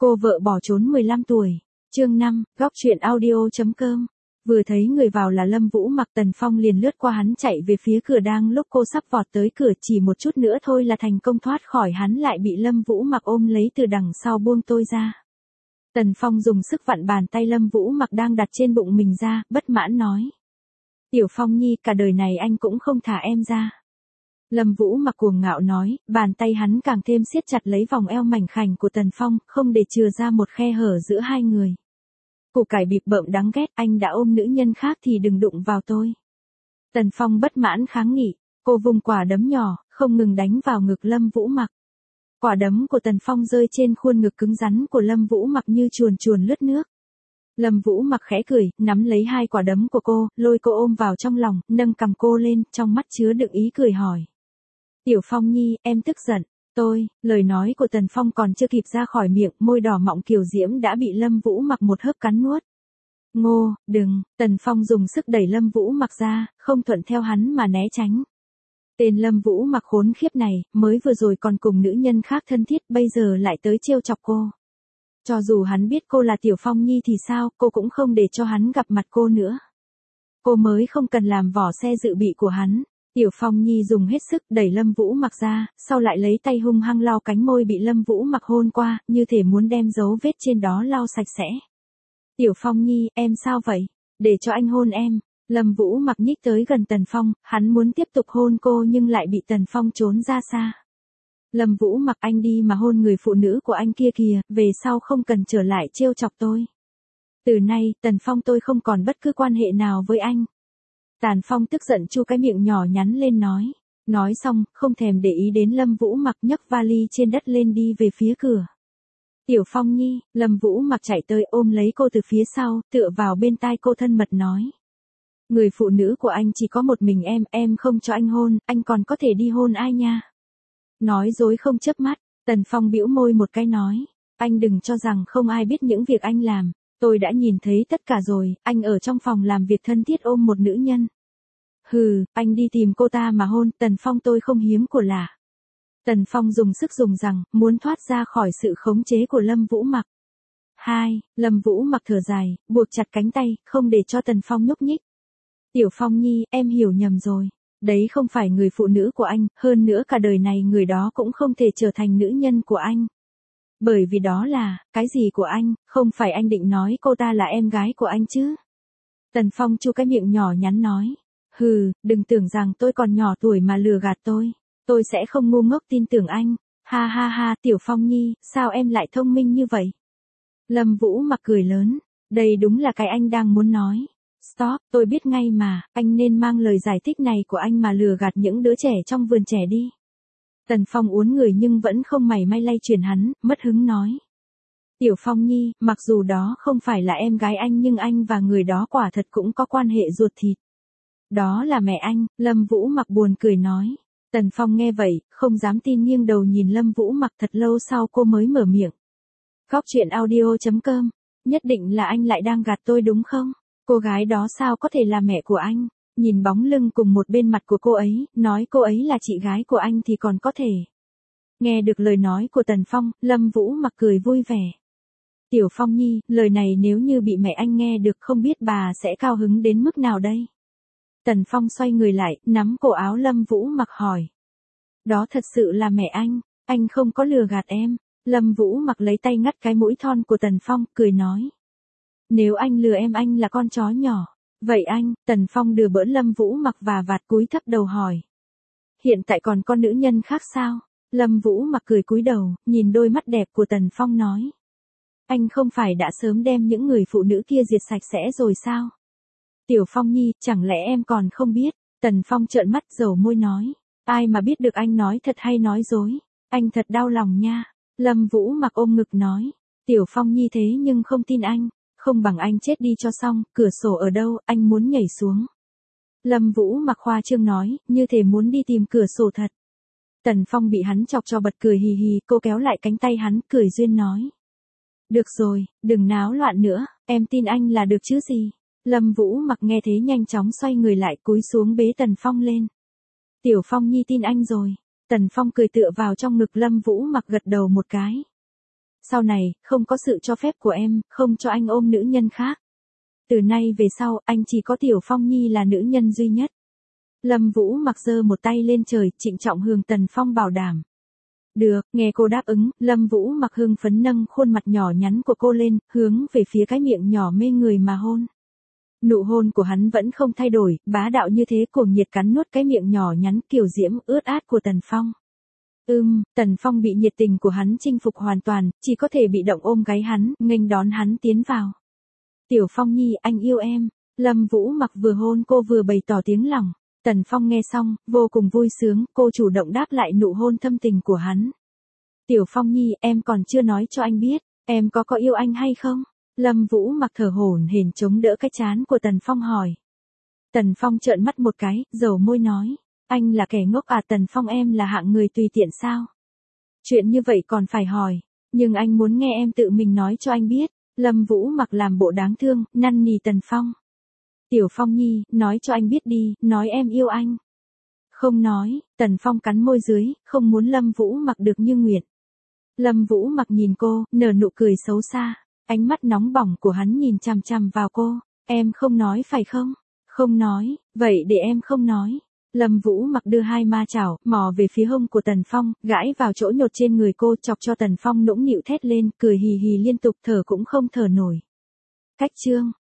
Cô vợ bỏ trốn 15 tuổi. Chương 5, góc truyện audio.com. Vừa thấy người vào là Lâm Vũ Mặc, Tần Phong liền lướt qua hắn chạy về phía cửa, đang lúc cô sắp vọt tới cửa chỉ một chút nữa thôi là thành công thoát khỏi hắn, lại bị Lâm Vũ Mặc ôm lấy từ đằng sau buông tôi ra. Tần Phong dùng sức vặn bàn tay Lâm Vũ Mặc đang đặt trên bụng mình ra, bất mãn nói. Tiểu Phong Nhi, cả đời này anh cũng không thả em ra. Lâm Vũ Mặc cuồng ngạo nói, bàn tay hắn càng thêm siết chặt lấy vòng eo mảnh khảnh của Tần Phong, không để chừa ra một khe hở giữa hai người. Củ cải bịp bợm đáng ghét, anh đã ôm nữ nhân khác thì đừng đụng vào tôi. Tần Phong bất mãn kháng nghị, cô vùng quả đấm nhỏ, không ngừng đánh vào ngực Lâm Vũ Mặc. Quả đấm của Tần Phong rơi trên khuôn ngực cứng rắn của Lâm Vũ Mặc như chuồn chuồn lướt nước. Lâm Vũ Mặc khẽ cười, nắm lấy hai quả đấm của cô, lôi cô ôm vào trong lòng, nâng cằm cô lên, trong mắt chứa đựng ý cười hỏi. Tiểu Phong Nhi, em tức giận. Lời nói của Tần Phong còn chưa kịp ra khỏi miệng, môi đỏ mọng kiều diễm đã bị Lâm Vũ Mặc một hớp cắn nuốt. Ngô, đừng, Tần Phong dùng sức đẩy Lâm Vũ Mặc ra, không thuận theo hắn mà né tránh. Tên Lâm Vũ Mặc khốn khiếp này, mới vừa rồi còn cùng nữ nhân khác thân thiết, bây giờ lại tới trêu chọc cô. Cho dù hắn biết cô là Tiểu Phong Nhi thì sao, cô cũng không để cho hắn gặp mặt cô nữa. Cô mới không cần làm vỏ xe dự bị của hắn. Tiểu Phong Nhi dùng hết sức đẩy Lâm Vũ Mặc ra, sau lại lấy tay hung hăng lau cánh môi bị Lâm Vũ Mặc hôn qua, như thể muốn đem dấu vết trên đó lau sạch sẽ. Tiểu Phong Nhi, em sao vậy? Để cho anh hôn em. Lâm Vũ Mặc nhích tới gần Tần Phong, hắn muốn tiếp tục hôn cô nhưng lại bị Tần Phong trốn ra xa. Lâm Vũ Mặc, anh đi mà hôn người phụ nữ của anh kia kìa, về sau không cần trở lại trêu chọc tôi. Từ nay, Tần Phong, tôi không còn bất cứ quan hệ nào với anh. Tần Phong tức giận chu cái miệng nhỏ nhắn lên nói. Nói xong, không thèm để ý đến Lâm Vũ Mặc, nhấc vali trên đất lên đi về phía cửa. Tiểu Phong Nhi, Lâm Vũ Mặc chạy tới ôm lấy cô từ phía sau, tựa vào bên tai cô thân mật nói. Người phụ nữ của anh chỉ có một mình em không cho anh hôn, anh còn có thể đi hôn ai nha. Nói dối không chớp mắt, Tần Phong bĩu môi một cái nói. Anh đừng cho rằng không ai biết những việc anh làm. Tôi đã nhìn thấy tất cả rồi, anh ở trong phòng làm việc thân thiết ôm một nữ nhân. Hừ, anh đi tìm cô ta mà hôn, Tần Phong, tôi không hiếm của lạ. Tần Phong dùng sức dùng rằng, muốn thoát ra khỏi sự khống chế của Lâm Vũ Mặc. Lâm Vũ Mặc thở dài, buộc chặt cánh tay, không để cho Tần Phong nhúc nhích. Tiểu Phong Nhi, em hiểu nhầm rồi. Đấy không phải người phụ nữ của anh, hơn nữa cả đời này người đó cũng không thể trở thành nữ nhân của anh. Bởi vì đó là, cái gì của anh, không phải anh định nói cô ta là em gái của anh chứ. Tần Phong chu cái miệng nhỏ nhắn nói. Hừ, đừng tưởng rằng tôi còn nhỏ tuổi mà lừa gạt tôi. Tôi sẽ không ngu ngốc tin tưởng anh. Ha ha ha, Tiểu Phong Nhi, sao em lại thông minh như vậy? Lâm Vũ Mặc cười lớn. Đây đúng là cái anh đang muốn nói. Stop, tôi biết ngay mà, anh nên mang lời giải thích này của anh mà lừa gạt những đứa trẻ trong vườn trẻ đi. Tần Phong uốn người nhưng vẫn không mảy may lay chuyển hắn, mất hứng nói. Tiểu Phong Nhi, mặc dù đó không phải là em gái anh nhưng anh và người đó quả thật cũng có quan hệ ruột thịt. Đó là mẹ anh, Lâm Vũ Mặc buồn cười nói. Tần Phong nghe vậy, không dám tin nghiêng đầu nhìn Lâm Vũ Mặc, thật lâu sau cô mới mở miệng. Góc truyện audio.com, nhất định là anh lại đang gạt tôi đúng không? Cô gái đó sao có thể là mẹ của anh? Nhìn bóng lưng cùng một bên mặt của cô ấy, nói cô ấy là chị gái của anh thì còn có thể. Nghe được lời nói của Tần Phong, Lâm Vũ Mặc cười vui vẻ. Tiểu Phong Nhi, lời này nếu như bị mẹ anh nghe được không biết bà sẽ cao hứng đến mức nào đây? Tần Phong xoay người lại, nắm cổ áo Lâm Vũ Mặc hỏi. Đó thật sự là mẹ anh không có lừa gạt em. Lâm Vũ Mặc lấy tay ngắt cái mũi thon của Tần Phong, cười nói. Nếu anh lừa em anh là con chó nhỏ. Vậy anh, Tần Phong đưa bỡn Lâm Vũ Mặc và vạt cúi thấp đầu hỏi. Hiện tại còn con nữ nhân khác sao? Lâm Vũ Mặc cười cúi đầu, nhìn đôi mắt đẹp của Tần Phong nói. Anh không phải đã sớm đem những người phụ nữ kia diệt sạch sẽ rồi sao? Tiểu Phong Nhi, chẳng lẽ em còn không biết? Tần Phong trợn mắt dầu môi nói. Ai mà biết được anh nói thật hay nói dối? Anh thật đau lòng nha. Lâm Vũ Mặc ôm ngực nói. Tiểu Phong Nhi thế nhưng không tin anh. Không bằng anh chết đi cho xong, cửa sổ ở đâu, anh muốn nhảy xuống. Lâm Vũ Mặc khoa trương nói, như thể muốn đi tìm cửa sổ thật. Tần Phong bị hắn chọc cho bật cười hì hì, cô kéo lại cánh tay hắn, cười duyên nói. Được rồi, đừng náo loạn nữa, em tin anh là được chứ gì. Lâm Vũ Mặc nghe thế nhanh chóng xoay người lại cúi xuống bế Tần Phong lên. Tiểu Phong Nhi tin anh rồi. Tần Phong cười tựa vào trong ngực Lâm Vũ Mặc gật đầu một cái. Sau này, không có sự cho phép của em, không cho anh ôm nữ nhân khác. Từ nay về sau, anh chỉ có Tiểu Phong Nhi là nữ nhân duy nhất. Lâm Vũ Mặc giơ một tay lên trời, trịnh trọng hướng Tần Phong bảo đảm. Được, nghe cô đáp ứng, Lâm Vũ Mặc hưng phấn nâng khuôn mặt nhỏ nhắn của cô lên, hướng về phía cái miệng nhỏ mê người mà hôn. Nụ hôn của hắn vẫn không thay đổi, bá đạo như thế, cuồng nhiệt cắn nuốt cái miệng nhỏ nhắn kiều diễm ướt át của Tần Phong. Tần Phong bị nhiệt tình của hắn chinh phục hoàn toàn, chỉ có thể bị động ôm gáy hắn, nghênh đón hắn tiến vào. Tiểu Phong Nhi, anh yêu em. Lâm Vũ Mặc vừa hôn cô vừa bày tỏ tiếng lòng. Tần Phong nghe xong, vô cùng vui sướng, cô chủ động đáp lại nụ hôn thâm tình của hắn. Tiểu Phong Nhi, em còn chưa nói cho anh biết, em có yêu anh hay không? Lâm Vũ Mặc thở hổn hển chống đỡ cái trán của Tần Phong hỏi. Tần Phong trợn mắt một cái, dầu môi nói. Anh là kẻ ngốc à? Tần Phong, em là hạng người tùy tiện sao? Chuyện như vậy còn phải hỏi, nhưng anh muốn nghe em tự mình nói cho anh biết. Lâm Vũ Mặc làm bộ đáng thương, năn nỉ Tần Phong. Tiểu Phong Nhi, nói cho anh biết đi, nói em yêu anh. Không nói, Tần Phong cắn môi dưới, không muốn Lâm Vũ Mặc được như nguyện. Lâm Vũ Mặc nhìn cô, nở nụ cười xấu xa, ánh mắt nóng bỏng của hắn nhìn chằm chằm vào cô. Em không nói phải không? Không nói, vậy để em không nói. Lâm Vũ Mặc đưa hai ma chảo, mò về phía hông của Tần Phong, gãi vào chỗ nhột trên người cô, chọc cho Tần Phong nũng nịu thét lên, cười hì hì liên tục, thở cũng không thở nổi. Cách chương